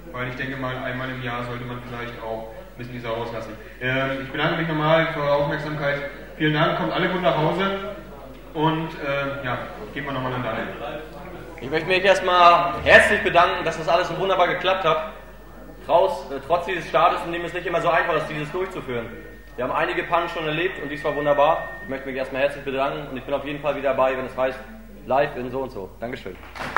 weil ich denke mal, einmal im Jahr sollte man vielleicht auch ein bisschen die Sau rauslassen. Ich bedanke mich nochmal für eure Aufmerksamkeit. Vielen Dank, kommt alle gut nach Hause und ja, gehen wir nochmal an Daniel. Ich möchte mich erstmal herzlich bedanken, dass das alles so wunderbar geklappt hat. Trotz dieses Startes, in dem es nicht immer so einfach ist, dieses durchzuführen. Wir haben einige Pannen schon erlebt und dies war wunderbar. Ich möchte mich erstmal herzlich bedanken und ich bin auf jeden Fall wieder dabei, wenn es heißt, live in so und so. Dankeschön.